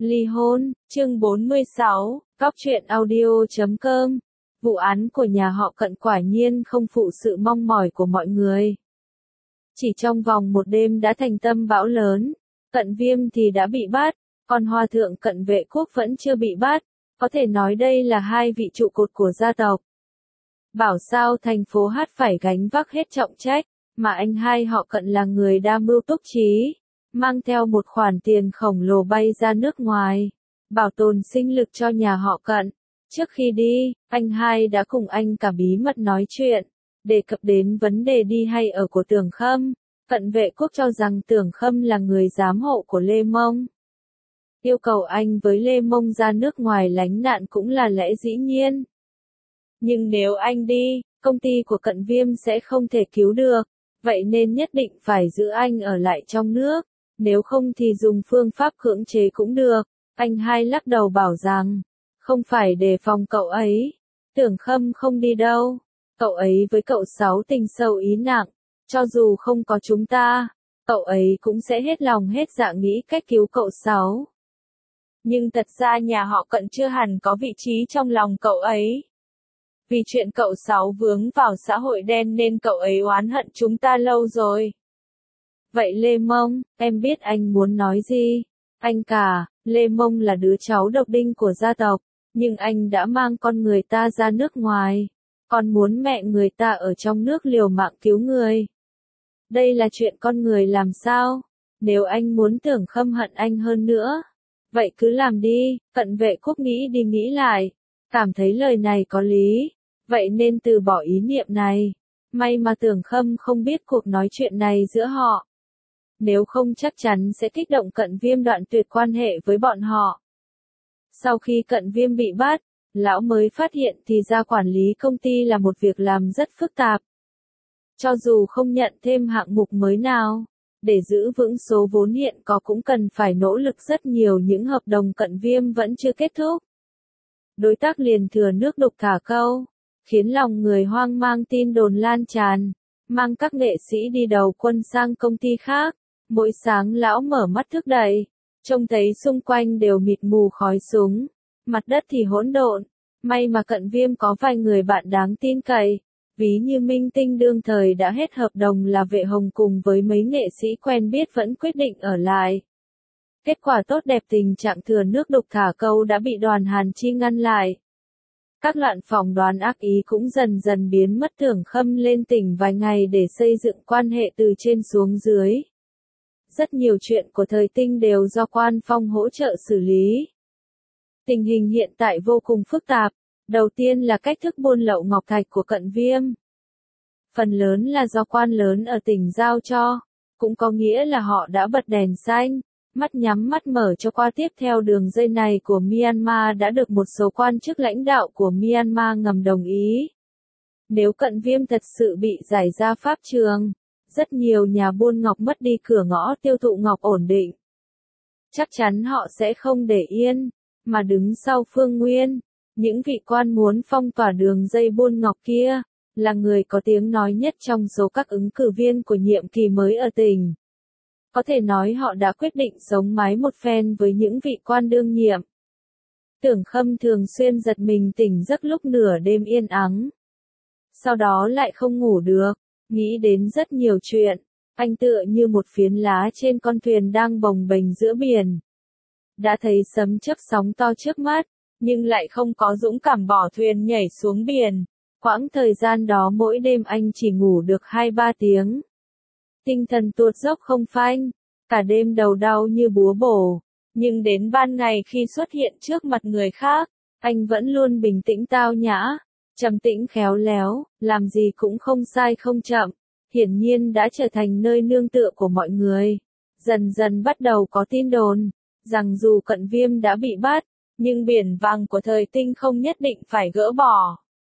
Ly hôn, chương 46, Góc truyện audio.com. Vụ án của nhà họ Cận quả nhiên không phụ sự mong mỏi của mọi người. Chỉ trong vòng một đêm đã thành tâm bão lớn, Cận Viêm thì đã bị bắt, còn Hòa thượng Cận Vệ Quốc vẫn chưa bị bắt, có thể nói đây là hai vị trụ cột của gia tộc. Bảo sao thành phố Hát phải gánh vác hết trọng trách, mà anh hai họ Cận là người đa mưu túc trí, mang theo một khoản tiền khổng lồ bay ra nước ngoài, bảo tồn sinh lực cho nhà họ Cận. Trước khi đi, anh hai đã cùng anh cả bí mật nói chuyện, đề cập đến vấn đề đi hay ở của Tưởng Khâm. Cận Vệ Quốc cho rằng Tưởng Khâm là người giám hộ của Lê Mông. Yêu cầu anh với Lê Mông ra nước ngoài lánh nạn cũng là lẽ dĩ nhiên. Nhưng nếu anh đi, công ty của Cận Viêm sẽ không thể cứu được, vậy nên nhất định phải giữ anh ở lại trong nước, nếu không thì dùng phương pháp cưỡng chế cũng được. Anh hai lắc đầu bảo rằng, không phải đề phòng cậu ấy, Tưởng Khâm không đi đâu, cậu ấy với cậu Sáu tình sâu ý nặng, cho dù không có chúng ta, cậu ấy cũng sẽ hết lòng hết dạ nghĩ cách cứu cậu Sáu. Nhưng thật ra nhà họ Cận chưa hẳn có vị trí trong lòng cậu ấy. Vì chuyện cậu Sáu vướng vào xã hội đen nên cậu ấy oán hận chúng ta lâu rồi. Vậy Lê Mông, em biết anh muốn nói gì? Anh cả, Lê Mông là đứa cháu độc đinh của gia tộc, nhưng anh đã mang con người ta ra nước ngoài, còn muốn mẹ người ta ở trong nước liều mạng cứu người. Đây là chuyện con người làm sao? Nếu anh muốn Tưởng Khâm hận anh hơn nữa, vậy cứ làm đi. Cận Vệ Quốc nghĩ đi nghĩ lại, cảm thấy lời này có lý, vậy nên từ bỏ ý niệm này. May mà Tưởng Khâm không biết cuộc nói chuyện này giữa họ. Nếu không chắc chắn sẽ kích động Cận Viêm đoạn tuyệt quan hệ với bọn họ. Sau khi Cận Viêm bị bắt, lão mới phát hiện thì ra quản lý công ty là một việc làm rất phức tạp. Cho dù không nhận thêm hạng mục mới nào, để giữ vững số vốn hiện có cũng cần phải nỗ lực rất nhiều, những hợp đồng Cận Viêm vẫn chưa kết thúc. Đối tác liền thừa nước đục thả câu, khiến lòng người hoang mang, tin đồn lan tràn, mang các nghệ sĩ đi đầu quân sang công ty khác. Mỗi sáng lão mở mắt thức dậy, trông thấy xung quanh đều mịt mù khói súng, mặt đất thì hỗn độn. May mà Cận Viêm có vài người bạn đáng tin cậy, ví như minh tinh đương thời đã hết hợp đồng là Vệ Hồng cùng với mấy nghệ sĩ quen biết vẫn quyết định ở lại. Kết quả tốt đẹp, tình trạng thừa nước đục thả câu đã bị Đoàn Hàn Chi ngăn lại. Các loạn phỏng đoán ác ý cũng dần dần biến mất. Tưởng Khâm lên tỉnh vài ngày để xây dựng quan hệ từ trên xuống dưới. Rất nhiều chuyện của Thời Tinh đều do Quan Phong hỗ trợ xử lý. Tình hình hiện tại vô cùng phức tạp. Đầu tiên là cách thức buôn lậu ngọc thạch của Cận Viêm. Phần lớn là do quan lớn ở tỉnh giao cho, cũng có nghĩa là họ đã bật đèn xanh, mắt nhắm mắt mở cho qua. Tiếp theo đường dây này của Myanmar đã được một số quan chức lãnh đạo của Myanmar ngầm đồng ý. Nếu Cận Viêm thật sự bị giải ra pháp trường, rất nhiều nhà buôn ngọc mất đi cửa ngõ tiêu thụ ngọc ổn định. Chắc chắn họ sẽ không để yên, mà đứng sau Phương Nguyên. Những vị quan muốn phong tỏa đường dây buôn ngọc kia, là người có tiếng nói nhất trong số các ứng cử viên của nhiệm kỳ mới ở tỉnh. Có thể nói họ đã quyết định sống mái một phen với những vị quan đương nhiệm. Tưởng Khâm thường xuyên giật mình tỉnh giấc lúc nửa đêm yên ắng. Sau đó lại không ngủ được, nghĩ đến rất nhiều chuyện. Anh tựa như một phiến lá trên con thuyền đang bồng bềnh giữa biển. Đã thấy sấm chớp sóng to trước mắt, nhưng lại không có dũng cảm bỏ thuyền nhảy xuống biển. Quãng thời gian đó mỗi đêm anh chỉ ngủ được 2-3 tiếng. Tinh thần tuột dốc không phanh, cả đêm đầu đau như búa bổ. Nhưng đến ban ngày khi xuất hiện trước mặt người khác, anh vẫn luôn bình tĩnh tao nhã, trầm tĩnh khéo léo, làm gì cũng không sai không chậm. Hiển nhiên đã trở thành nơi nương tựa của mọi người. Dần dần bắt đầu có tin đồn rằng dù Cận Viêm đã bị bắt, nhưng biển vàng của Thời Tinh không nhất định phải gỡ bỏ.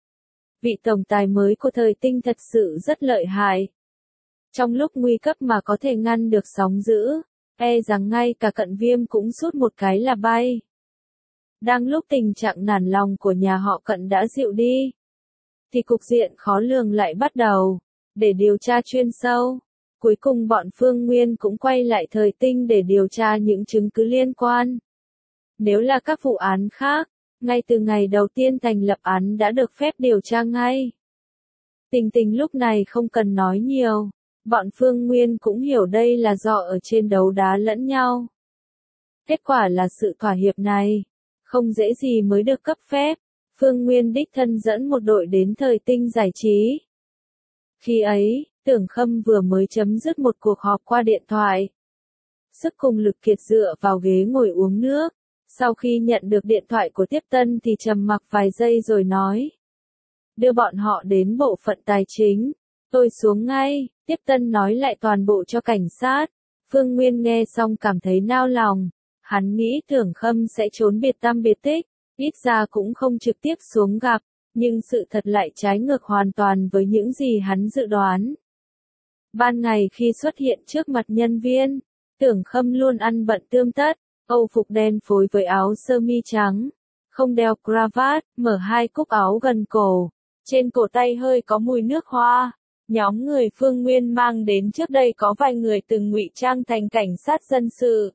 Vị tổng tài mới của Thời Tinh thật sự rất lợi hại. Trong lúc nguy cấp mà có thể ngăn được sóng dữ, e rằng ngay cả Cận Viêm cũng sút một cái là bay. Đang lúc tình trạng nản lòng của nhà họ Cận đã dịu đi, thì cục diện khó lường lại bắt đầu. Để điều tra chuyên sâu, cuối cùng bọn Phương Nguyên cũng quay lại Thời Tinh để điều tra những chứng cứ liên quan. Nếu là các vụ án khác, ngay từ ngày đầu tiên thành lập án đã được phép điều tra ngay. Tình tình lúc này không cần nói nhiều, bọn Phương Nguyên cũng hiểu đây là do ở trên đấu đá lẫn nhau. Kết quả là sự thỏa hiệp này, không dễ gì mới được cấp phép. Phương Nguyên đích thân dẫn một đội đến Thời Tinh giải trí. Khi ấy, Tưởng Khâm vừa mới chấm dứt một cuộc họp qua điện thoại. Sức cùng lực kiệt dựa vào ghế ngồi uống nước. Sau khi nhận được điện thoại của Tiếp Tân thì trầm mặc vài giây rồi nói. Đưa bọn họ đến bộ phận tài chính. Tôi xuống ngay, Tiếp Tân nói lại toàn bộ cho cảnh sát. Phương Nguyên nghe xong cảm thấy nao lòng. Hắn nghĩ Tưởng Khâm sẽ trốn biệt tăm biệt tích, ít ra cũng không trực tiếp xuống gặp, nhưng sự thật lại trái ngược hoàn toàn với những gì hắn dự đoán. Ban ngày khi xuất hiện trước mặt nhân viên, Tưởng Khâm luôn ăn bận tươm tất, âu phục đen phối với áo sơ mi trắng, không đeo cravat, mở hai cúc áo gần cổ, trên cổ tay hơi có mùi nước hoa. Nhóm người Phương Nguyên mang đến trước đây có vài người từng ngụy trang thành cảnh sát dân sự.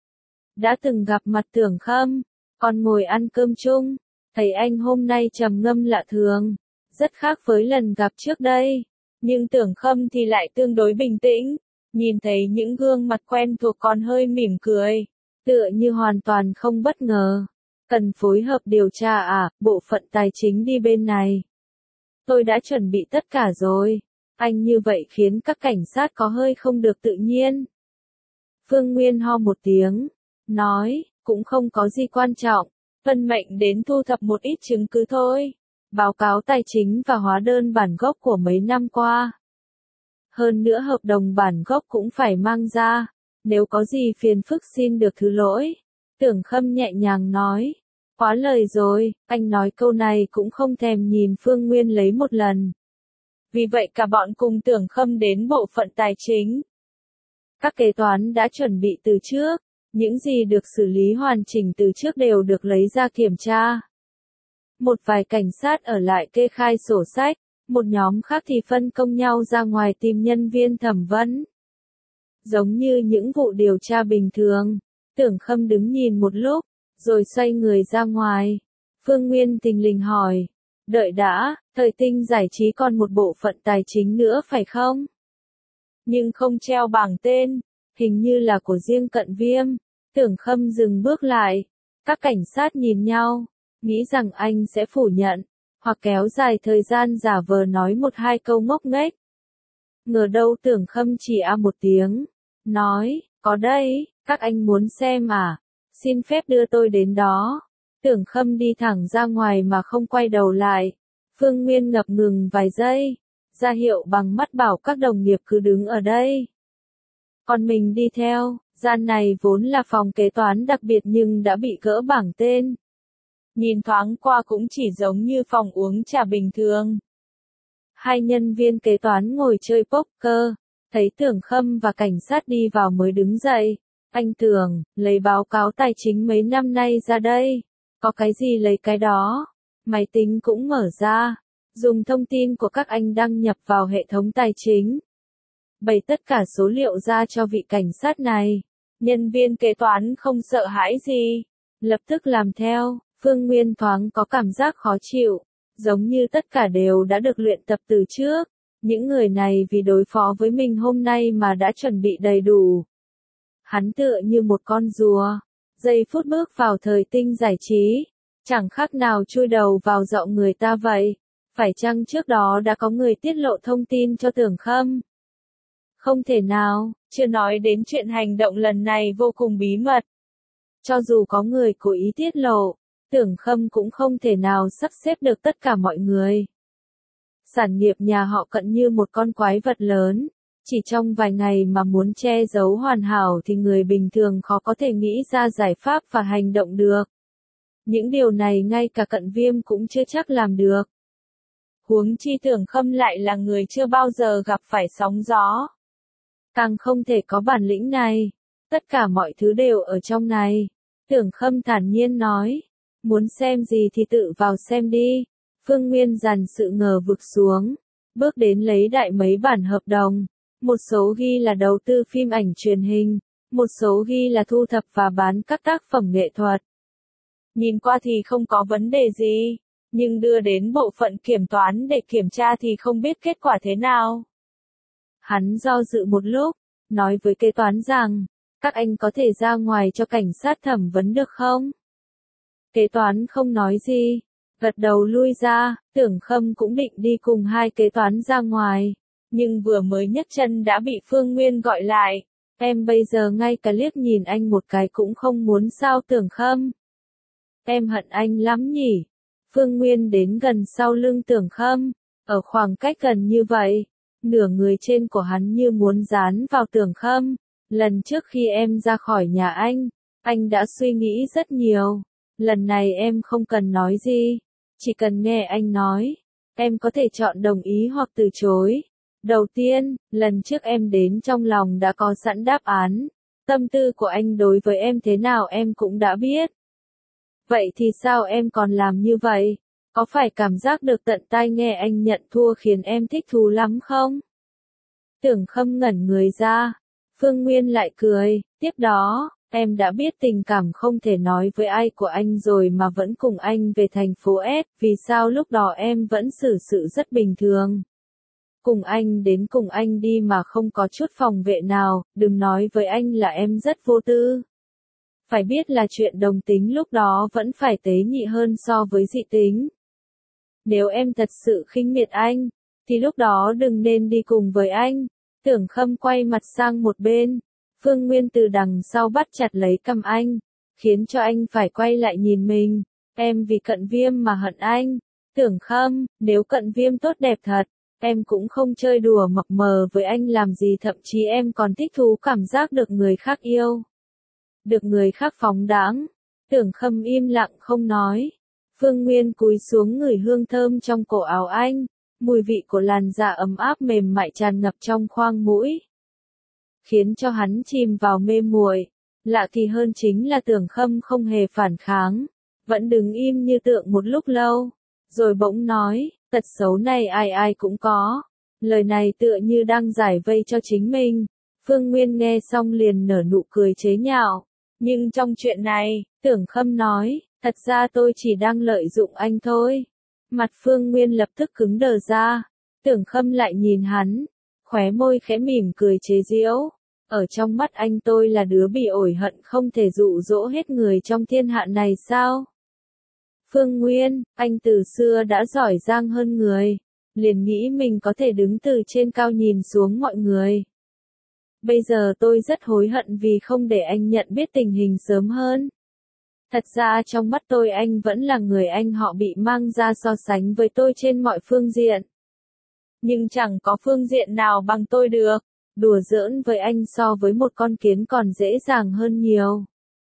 Đã từng gặp mặt Tưởng Khâm, còn ngồi ăn cơm chung, thấy anh hôm nay trầm ngâm lạ thường, rất khác với lần gặp trước đây. Nhưng Tưởng Khâm thì lại tương đối bình tĩnh, nhìn thấy những gương mặt quen thuộc còn hơi mỉm cười, tựa như hoàn toàn không bất ngờ. Cần phối hợp điều tra à, bộ phận tài chính đi bên này. Tôi đã chuẩn bị tất cả rồi, anh như vậy khiến các cảnh sát có hơi không được tự nhiên. Phương Nguyên ho một tiếng, nói, cũng không có gì quan trọng, Vân mệnh đến thu thập một ít chứng cứ thôi, báo cáo tài chính và hóa đơn bản gốc của mấy năm qua. Hơn nữa hợp đồng bản gốc cũng phải mang ra, nếu có gì phiền phức xin được thứ lỗi. Tưởng Khâm nhẹ nhàng nói, quá lời rồi, anh nói câu này cũng không thèm nhìn Phương Nguyên lấy một lần. Vì vậy cả bọn cùng Tưởng Khâm đến bộ phận tài chính. Các kế toán đã chuẩn bị từ trước. Những gì được xử lý hoàn chỉnh từ trước đều được lấy ra kiểm tra. Một vài cảnh sát ở lại kê khai sổ sách, một nhóm khác thì phân công nhau ra ngoài tìm nhân viên thẩm vấn. Giống như những vụ điều tra bình thường, Tưởng Khâm đứng nhìn một lúc, rồi xoay người ra ngoài. Phương Nguyên thình lình hỏi, đợi đã, Thời Tinh giải trí còn một bộ phận tài chính nữa phải không? Nhưng không treo bảng tên. Hình như là của riêng Cận Viêm. Tưởng Khâm dừng bước lại. Các cảnh sát nhìn nhau, nghĩ rằng anh sẽ phủ nhận, hoặc kéo dài thời gian giả vờ nói một hai câu ngốc nghếch. Ngờ đâu Tưởng Khâm chỉ một tiếng, nói, có đây, các anh muốn xem à, xin phép đưa tôi đến đó. Tưởng Khâm đi thẳng ra ngoài mà không quay đầu lại. Phương Nguyên ngập ngừng vài giây, ra hiệu bằng mắt bảo các đồng nghiệp cứ đứng ở đây. Còn mình đi theo. Gian này vốn là phòng kế toán đặc biệt nhưng đã bị gỡ bảng tên. Nhìn thoáng qua cũng chỉ giống như phòng uống trà bình thường. Hai nhân viên kế toán ngồi chơi poker, thấy Tưởng Khâm và cảnh sát đi vào mới đứng dậy. Anh Tưởng, lấy báo cáo tài chính mấy năm nay ra đây. Có cái gì lấy cái đó. Máy tính cũng mở ra. Dùng thông tin của các anh đăng nhập vào hệ thống tài chính. Bày tất cả số liệu ra cho vị cảnh sát này. Nhân viên kế toán không sợ hãi gì, lập tức làm theo. Phương Nguyên thoáng có cảm giác khó chịu, giống như tất cả đều đã được luyện tập từ trước. Những người này vì đối phó với mình hôm nay mà đã chuẩn bị đầy đủ. Hắn tựa như một con rùa, giây phút bước vào Thời Tinh giải trí, chẳng khác nào chui đầu vào dậu người ta vậy. Phải chăng trước đó đã có người tiết lộ thông tin cho Tưởng Khâm? Không thể nào, chưa nói đến chuyện hành động lần này vô cùng bí mật. Cho dù có người cố ý tiết lộ, Tưởng Khâm cũng không thể nào sắp xếp được tất cả mọi người. Sản nghiệp nhà họ Cận như một con quái vật lớn, chỉ trong vài ngày mà muốn che giấu hoàn hảo thì người bình thường khó có thể nghĩ ra giải pháp và hành động được. Những điều này ngay cả Cận Viêm cũng chưa chắc làm được. Huống chi Tưởng Khâm lại là người chưa bao giờ gặp phải sóng gió. Càng không thể có bản lĩnh này. Tất cả mọi thứ đều ở trong này. Tưởng Khâm thản nhiên nói. Muốn xem gì thì tự vào xem đi. Phương Nguyên dàn sự ngờ vực xuống. Bước đến lấy đại mấy bản hợp đồng. Một số ghi là đầu tư phim ảnh truyền hình. Một số ghi là thu thập và bán các tác phẩm nghệ thuật. nhìn qua thì không có vấn đề gì, nhưng đưa đến bộ phận kiểm toán để kiểm tra thì không biết kết quả thế nào. Hắn do dự một lúc, nói với kế toán rằng, các anh có thể ra ngoài cho cảnh sát thẩm vấn được không? Kế toán không nói gì, gật đầu lui ra. Tưởng Khâm cũng định đi cùng hai kế toán ra ngoài, nhưng vừa mới nhấc chân đã bị Phương Nguyên gọi lại. Em bây giờ ngay cả liếc nhìn anh một cái cũng không muốn sao Tưởng Khâm? Em hận anh lắm nhỉ? Phương Nguyên đến gần sau lưng Tưởng Khâm, ở khoảng cách gần như vậy, nửa người trên của hắn như muốn dán vào Tưởng Khâm. Lần trước khi em ra khỏi nhà anh đã suy nghĩ rất nhiều. Lần này em không cần nói gì, chỉ cần nghe anh nói. Em có thể chọn đồng ý hoặc từ chối. Đầu tiên, lần trước em đến trong lòng đã có sẵn đáp án. Tâm tư của anh đối với em thế nào em cũng đã biết. Vậy thì sao em còn làm như vậy? Có phải cảm giác được tận tai nghe anh nhận thua khiến em thích thú lắm không? Tưởng Khâm ngẩn người ra. Phương Nguyên lại cười, tiếp đó, em đã biết tình cảm không thể nói với ai của anh rồi mà vẫn cùng anh về thành phố S, vì sao lúc đó em vẫn xử sự rất bình thường. Cùng anh đến cùng anh đi mà không có chút phòng vệ nào, đừng nói với anh là em rất vô tư. Phải biết là chuyện đồng tính lúc đó vẫn phải tế nhị hơn so với dị tính. Nếu em thật sự khinh miệt anh, thì lúc đó đừng nên đi cùng với anh. Tưởng Khâm quay mặt sang một bên. Phương Nguyên từ đằng sau bắt chặt lấy cằm anh, khiến cho anh phải quay lại nhìn mình. Em vì cận viêm mà hận anh. Tưởng Khâm, nếu cận viêm tốt đẹp thật, em cũng không chơi đùa mập mờ với anh làm gì, thậm chí em còn thích thú cảm giác được người khác yêu. Được người khác phóng đãng. Tưởng Khâm im lặng không nói. Phương Nguyên cúi xuống ngửi hương thơm trong cổ áo anh. Mùi vị của làn da ấm áp mềm mại tràn ngập trong khoang mũi, khiến cho hắn chìm vào mê muội. Lạ kỳ hơn chính là Tưởng Khâm không hề phản kháng, vẫn đứng im như tượng một lúc lâu, rồi bỗng nói, tật xấu này ai ai cũng có. Lời này tựa như đang giải vây cho chính mình. Phương Nguyên nghe xong liền nở nụ cười chế nhạo. Nhưng trong chuyện này, Tưởng Khâm nói, thật ra tôi chỉ đang lợi dụng anh thôi. Mặt Phương Nguyên lập tức cứng đờ ra. Tưởng Khâm lại nhìn hắn, khóe môi khẽ mỉm cười chế giễu. Ở trong mắt anh tôi là đứa bị ổi hận không thể dụ dỗ hết người trong thiên hạ này sao? Phương Nguyên, anh từ xưa đã giỏi giang hơn người, liền nghĩ mình có thể đứng từ trên cao nhìn xuống mọi người. Bây giờ tôi rất hối hận vì không để anh nhận biết tình hình sớm hơn. Thật ra trong mắt tôi anh vẫn là người anh họ bị mang ra so sánh với tôi trên mọi phương diện. Nhưng chẳng có phương diện nào bằng tôi được. Đùa giỡn với anh so với một con kiến còn dễ dàng hơn nhiều.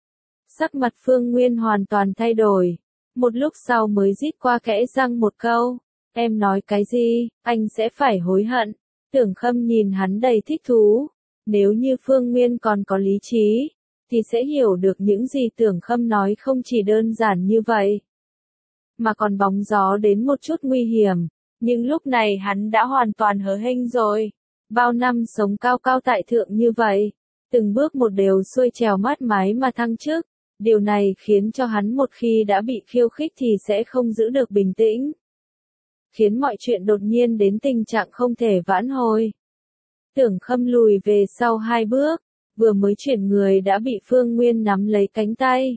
Sắc mặt Phương Nguyên hoàn toàn thay đổi. Một lúc sau mới rít qua kẽ răng một câu. Em nói cái gì, anh sẽ phải hối hận. Tưởng Khâm nhìn hắn đầy thích thú. Nếu như Phương Nguyên còn có lý trí, thì sẽ hiểu được những gì Tưởng Khâm nói không chỉ đơn giản như vậy, mà còn bóng gió đến một chút nguy hiểm. Nhưng lúc này hắn đã hoàn toàn hớ hênh rồi. Bao năm sống cao cao tại thượng như vậy, từng bước một đều xuôi trèo mát mái mà thăng chức. Điều này khiến cho hắn một khi đã bị khiêu khích thì sẽ không giữ được bình tĩnh, khiến mọi chuyện đột nhiên đến tình trạng không thể vãn hồi. Tưởng Khâm lùi về sau 2 bước, vừa mới chuyển người đã bị Phương Nguyên nắm lấy cánh tay.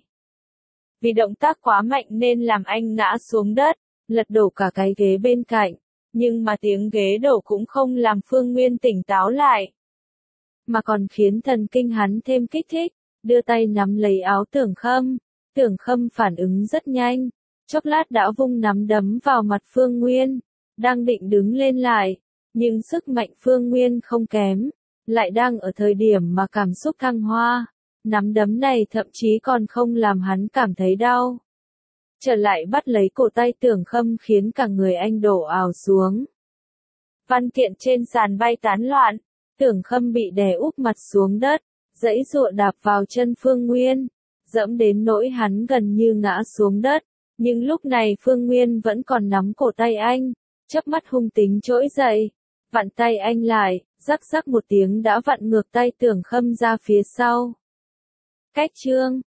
Vì động tác quá mạnh nên làm anh ngã xuống đất, lật đổ cả cái ghế bên cạnh. Nhưng mà tiếng ghế đổ cũng không làm Phương Nguyên tỉnh táo lại, mà còn khiến thần kinh hắn thêm kích thích, đưa tay nắm lấy áo Tưởng Khâm. Tưởng Khâm phản ứng rất nhanh, chốc lát đã vung nắm đấm vào mặt Phương Nguyên, đang định đứng lên lại, nhưng sức mạnh Phương Nguyên không kém, lại đang ở thời điểm mà cảm xúc thăng hoa. Nắm đấm này thậm chí còn không làm hắn cảm thấy đau. Trở lại bắt lấy cổ tay Tưởng Khâm khiến cả người anh đổ ào xuống. Văn kiện trên sàn bay tán loạn, Tưởng Khâm bị đè úp mặt xuống đất, giãy giụa đạp vào chân Phương Nguyên, dẫm đến nỗi hắn gần như ngã xuống đất. Nhưng lúc này Phương Nguyên vẫn còn nắm cổ tay anh, chớp mắt hung tính trỗi dậy, vặn tay anh lại, rắc rắc một tiếng đã vặn ngược tay Tưởng Khâm ra phía sau. Cách chương